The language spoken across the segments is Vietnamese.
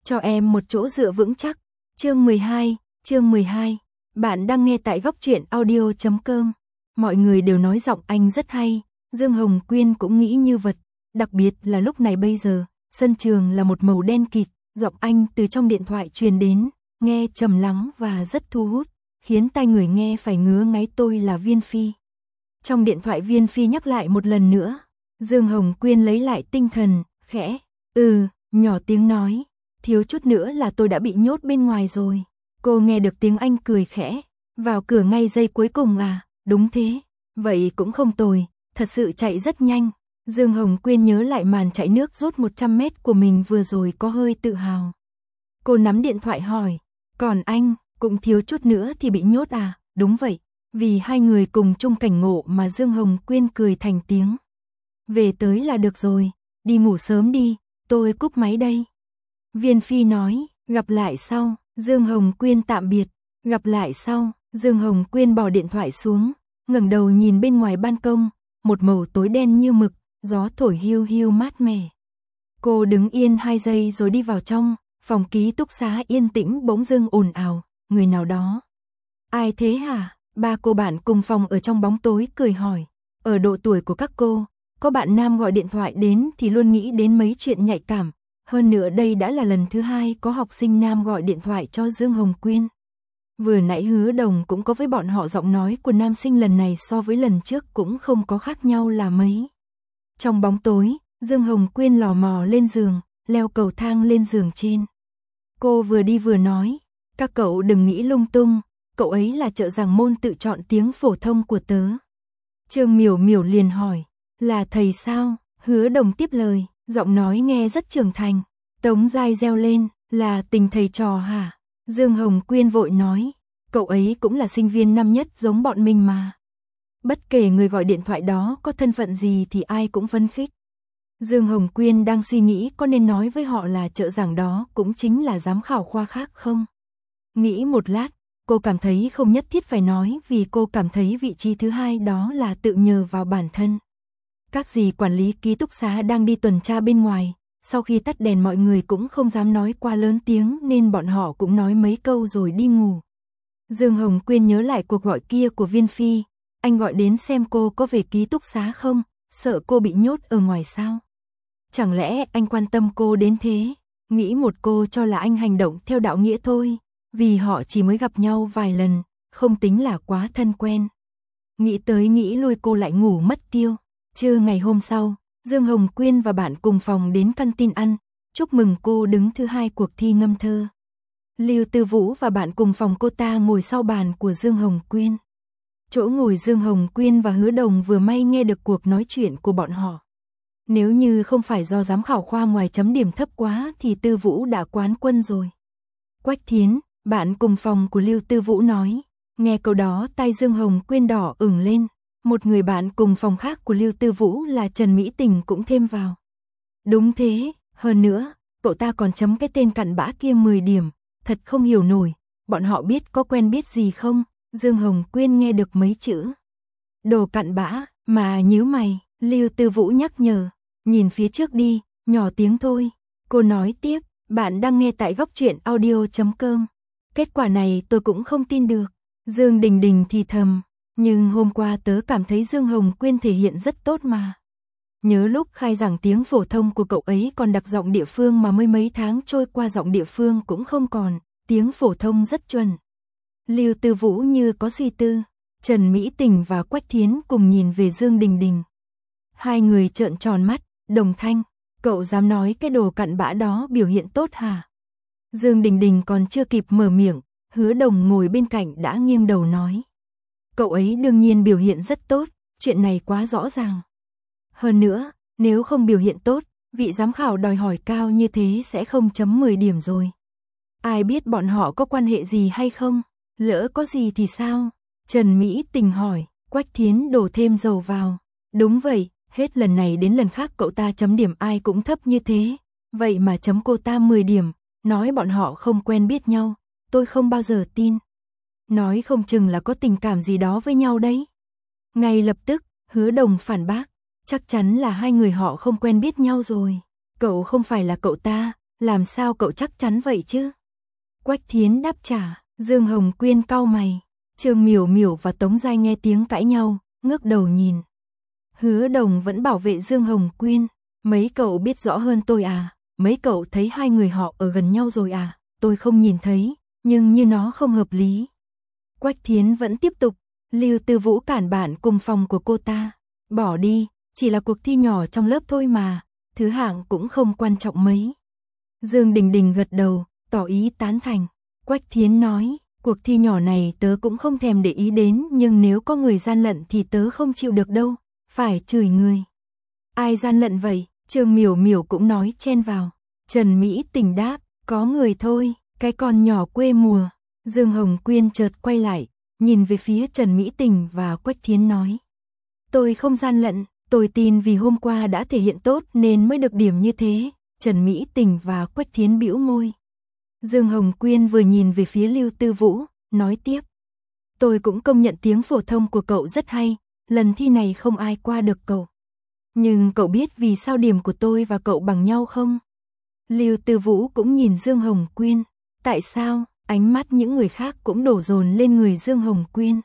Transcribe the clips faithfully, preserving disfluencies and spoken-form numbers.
cho em một chỗ dựa vững chắc. Chương mười hai, chương mười hai. Bạn đang nghe tại góc truyện audio chấm com. Mọi người đều nói giọng anh rất hay, Dương Hồng Quyên cũng nghĩ như vậy, đặc biệt là lúc này bây giờ, sân trường là một màu đen kịt, giọng anh từ trong điện thoại truyền đến, nghe trầm lắng và rất thu hút, khiến tai người nghe phải ngứa ngáy. Tôi là Viên Phi. Trong điện thoại Viên Phi nhắc lại một lần nữa. Dương Hồng Quyên lấy lại tinh thần, khẽ, ừ, nhỏ tiếng nói, thiếu chút nữa là tôi đã bị nhốt bên ngoài rồi. Cô nghe được tiếng anh cười khẽ, vào cửa ngay giây cuối cùng à, đúng thế, vậy cũng không tồi, thật sự chạy rất nhanh. Dương Hồng Quyên nhớ lại màn chạy nước rút một trăm mét của mình vừa rồi có hơi tự hào. Cô nắm điện thoại hỏi, còn anh, cũng thiếu chút nữa thì bị nhốt à, đúng vậy, vì hai người cùng chung cảnh ngộ mà Dương Hồng Quyên cười thành tiếng. Về tới là được rồi, đi ngủ sớm đi, tôi cúp máy đây. Viên Phi nói, gặp lại sau. Dương Hồng Quyên tạm biệt, gặp lại sau. Dương Hồng Quyên bỏ điện thoại xuống, ngẩng đầu nhìn bên ngoài ban công, một màu tối đen như mực, gió thổi hiu hiu mát mẻ. Cô đứng yên hai giây rồi đi vào trong, phòng ký túc xá yên tĩnh bỗng dưng ồn ào, người nào đó. Ai thế hả? Ba cô bạn cùng phòng ở trong bóng tối cười hỏi. Ở độ tuổi của các cô, có bạn nam gọi điện thoại đến thì luôn nghĩ đến mấy chuyện nhạy cảm. Hơn nữa đây đã là lần thứ hai có học sinh nam gọi điện thoại cho Dương Hồng Quyên. Vừa nãy Hứa Đồng cũng có với bọn họ, giọng nói của nam sinh lần này so với lần trước cũng không có khác nhau là mấy. Trong bóng tối, Dương Hồng Quyên lò mò lên giường, leo cầu thang lên giường trên. Cô vừa đi vừa nói, các cậu đừng nghĩ lung tung, cậu ấy là trợ giảng môn tự chọn tiếng phổ thông của tớ. Trương Miểu Miểu liền hỏi, là thầy sao? Hứa Đồng tiếp lời, giọng nói nghe rất trưởng thành. Tống Giai reo lên, là tình thầy trò hả? Dương Hồng Quyên vội nói, cậu ấy cũng là sinh viên năm nhất giống bọn mình mà. Bất kể người gọi điện thoại đó có thân phận gì thì ai cũng phấn khích. Dương Hồng Quyên đang suy nghĩ có nên nói với họ là trợ giảng đó cũng chính là giám khảo khoa khác không? Nghĩ một lát, cô cảm thấy không nhất thiết phải nói vì cô cảm thấy vị trí thứ hai đó là tự nhờ vào bản thân. Các dì quản lý ký túc xá đang đi tuần tra bên ngoài, sau khi tắt đèn mọi người cũng không dám nói quá lớn tiếng nên bọn họ cũng nói mấy câu rồi đi ngủ. Dương Hồng Quyên nhớ lại cuộc gọi kia của Viên Phi, anh gọi đến xem cô có về ký túc xá không, sợ cô bị nhốt ở ngoài sao? Chẳng lẽ anh quan tâm cô đến thế? Nghĩ một cô cho là anh hành động theo đạo nghĩa thôi, vì họ chỉ mới gặp nhau vài lần, không tính là quá thân quen. Nghĩ tới nghĩ lui cô lại ngủ mất tiêu. Trưa ngày hôm sau, Dương Hồng Quyên và bạn cùng phòng đến căn tin ăn, chúc mừng cô đứng thứ hai cuộc thi ngâm thơ. Lưu Tư Vũ và bạn cùng phòng cô ta ngồi sau bàn của Dương Hồng Quyên. Chỗ ngồi Dương Hồng Quyên và Hứa Đồng vừa may nghe được cuộc nói chuyện của bọn họ. Nếu như không phải do giám khảo khoa ngoài chấm điểm thấp quá thì Tư Vũ đã quán quân rồi. Quách Thiến, bạn cùng phòng của Lưu Tư Vũ nói, nghe câu đó tay Dương Hồng Quyên đỏ ửng lên. Một người bạn cùng phòng khác của Lưu Tư Vũ là Trần Mỹ Tình cũng thêm vào. Đúng thế, hơn nữa, cậu ta còn chấm cái tên cặn bã kia mười điểm, thật không hiểu nổi, bọn họ biết có quen biết gì không? Dương Hồng Quyên nghe được mấy chữ. Đồ cặn bã, mà nhíu mày, Lưu Tư Vũ nhắc nhở, nhìn phía trước đi, nhỏ tiếng thôi. Cô nói tiếp, bạn đang nghe tại góc truyện audio chấm com. Kết quả này tôi cũng không tin được. Dương Đình Đình thì thầm. Nhưng hôm qua tớ cảm thấy Dương Hồng Quyên thể hiện rất tốt mà. Nhớ lúc khai giảng tiếng phổ thông của cậu ấy còn đặc giọng địa phương mà mới mấy tháng trôi qua giọng địa phương cũng không còn, tiếng phổ thông rất chuẩn. Lưu Tư Vũ như có suy tư, Trần Mỹ Tình và Quách Thiến cùng nhìn về Dương Đình Đình. Hai người trợn tròn mắt, đồng thanh, cậu dám nói cái đồ cặn bã đó biểu hiện tốt hả? Dương Đình Đình còn chưa kịp mở miệng, Hứa Đồng ngồi bên cạnh đã nghiêng đầu nói. Cậu ấy đương nhiên biểu hiện rất tốt, chuyện này quá rõ ràng. Hơn nữa, nếu không biểu hiện tốt, vị giám khảo đòi hỏi cao như thế sẽ không chấm mười điểm rồi. Ai biết bọn họ có quan hệ gì hay không? Lỡ có gì thì sao? Trần Mỹ Tình hỏi, Quách Thiến đổ thêm dầu vào. Đúng vậy, hết lần này đến lần khác cậu ta chấm điểm ai cũng thấp như thế. Vậy mà chấm cô ta mười điểm, nói bọn họ không quen biết nhau, tôi không bao giờ tin. Nói không chừng là có tình cảm gì đó với nhau đấy. Ngay lập tức, Hứa Đồng phản bác, chắc chắn là hai người họ không quen biết nhau rồi. Cậu không phải là cậu ta, Làm sao cậu chắc chắn vậy chứ? Quách Thiến đáp trả. Dương Hồng Quyên cau mày. Trương Miểu Miểu và Tống Giai nghe tiếng cãi nhau, ngước đầu nhìn. Hứa Đồng vẫn bảo vệ Dương Hồng Quyên. Mấy cậu biết rõ hơn tôi à? Mấy cậu thấy hai người họ ở gần nhau rồi à? Tôi không nhìn thấy, nhưng như nó không hợp lý. Quách Thiến vẫn tiếp tục. Lưu Tư Vũ cản bạn cùng phòng của cô ta. Bỏ đi, chỉ là cuộc thi nhỏ trong lớp thôi mà, thứ hạng cũng không quan trọng mấy. Dương Đình Đình gật đầu, tỏ ý tán thành. Quách Thiến nói, cuộc thi nhỏ này tớ cũng không thèm để ý đến, nhưng nếu có người gian lận thì tớ không chịu được đâu, phải chửi người. Ai gian lận vậy? Trương Miểu Miểu cũng nói chen vào. Trần Mỹ Tình đáp, có người thôi, cái con nhỏ quê mùa. Dương Hồng Quyên chợt quay lại, nhìn về phía Trần Mỹ Tình và Quách Thiến nói. Tôi không gian lận, tôi tin vì hôm qua đã thể hiện tốt nên mới được điểm như thế. Trần Mỹ Tình và Quách Thiến bĩu môi. Dương Hồng Quyên vừa nhìn về phía Lưu Tư Vũ, nói tiếp. Tôi cũng công nhận tiếng phổ thông của cậu rất hay, lần thi này không ai qua được cậu. Nhưng cậu biết vì sao điểm của tôi và cậu bằng nhau không? Lưu Tư Vũ cũng nhìn Dương Hồng Quyên. Tại sao? Ánh mắt những người khác cũng đổ dồn lên người Dương Hồng Quyên.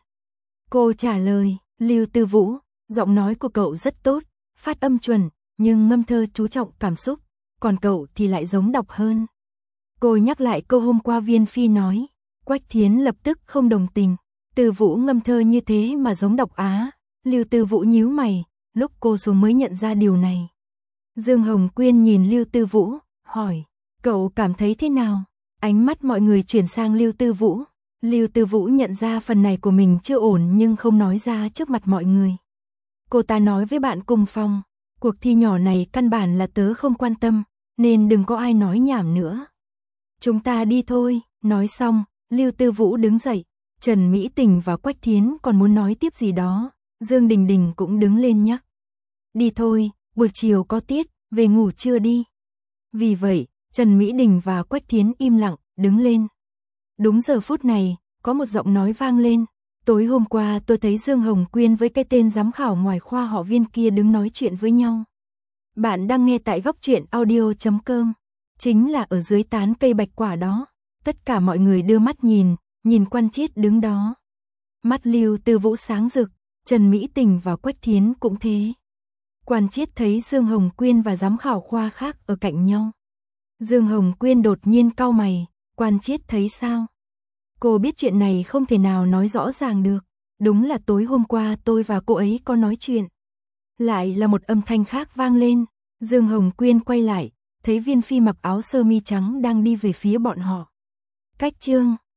Cô trả lời, Lưu Tư Vũ, giọng nói của cậu rất tốt, phát âm chuẩn, nhưng ngâm thơ chú trọng cảm xúc, còn cậu thì lại giống đọc hơn. Cô nhắc lại câu hôm qua Viên Phi nói. Quách Thiến lập tức không đồng tình. Tư Vũ ngâm thơ như thế mà giống đọc á? Lưu Tư Vũ nhíu mày, lúc cô xuống mới nhận ra điều này. Dương Hồng Quyên nhìn Lưu Tư Vũ, hỏi, cậu cảm thấy thế nào? Ánh mắt mọi người chuyển sang Lưu Tư Vũ. Lưu Tư Vũ nhận ra phần này của mình chưa ổn nhưng không nói ra trước mặt mọi người. Cô ta nói với bạn cùng phòng, cuộc thi nhỏ này căn bản là tớ không quan tâm, nên đừng có ai nói nhảm nữa. Chúng ta đi thôi. Nói xong, Lưu Tư Vũ đứng dậy. Trần Mỹ Tình và Quách Thiến còn muốn nói tiếp gì đó. Dương Đình Đình cũng đứng lên nhắc. Đi thôi, buổi chiều có tiết, về ngủ trưa đi. Vì vậy, Trần Mỹ Đình và Quách Thiến im lặng, đứng lên. Đúng giờ phút này, có một giọng nói vang lên. Tối hôm qua tôi thấy Dương Hồng Quyên với cái tên giám khảo ngoài khoa họ Viên kia đứng nói chuyện với nhau. Bạn đang nghe tại góc truyện audio chấm com. Chính là ở dưới tán cây bạch quả đó. Tất cả mọi người đưa mắt nhìn, nhìn Quan Chiết đứng đó. Mắt Lưu Tư Vũ sáng rực, Trần Mỹ Tình và Quách Thiến cũng thế. Quan Chiết thấy Dương Hồng Quyên và giám khảo khoa khác ở cạnh nhau. Dương Hồng Quyên đột nhiên cau mày, Quan Chiết thấy sao? Cô biết chuyện này không thể nào nói rõ ràng được. Đúng là tối hôm qua tôi và cô ấy có nói chuyện. Lại là một âm thanh khác vang lên. Dương Hồng Quyên quay lại, thấy Viên Phi mặc áo sơ mi trắng đang đi về phía bọn họ. Cách chương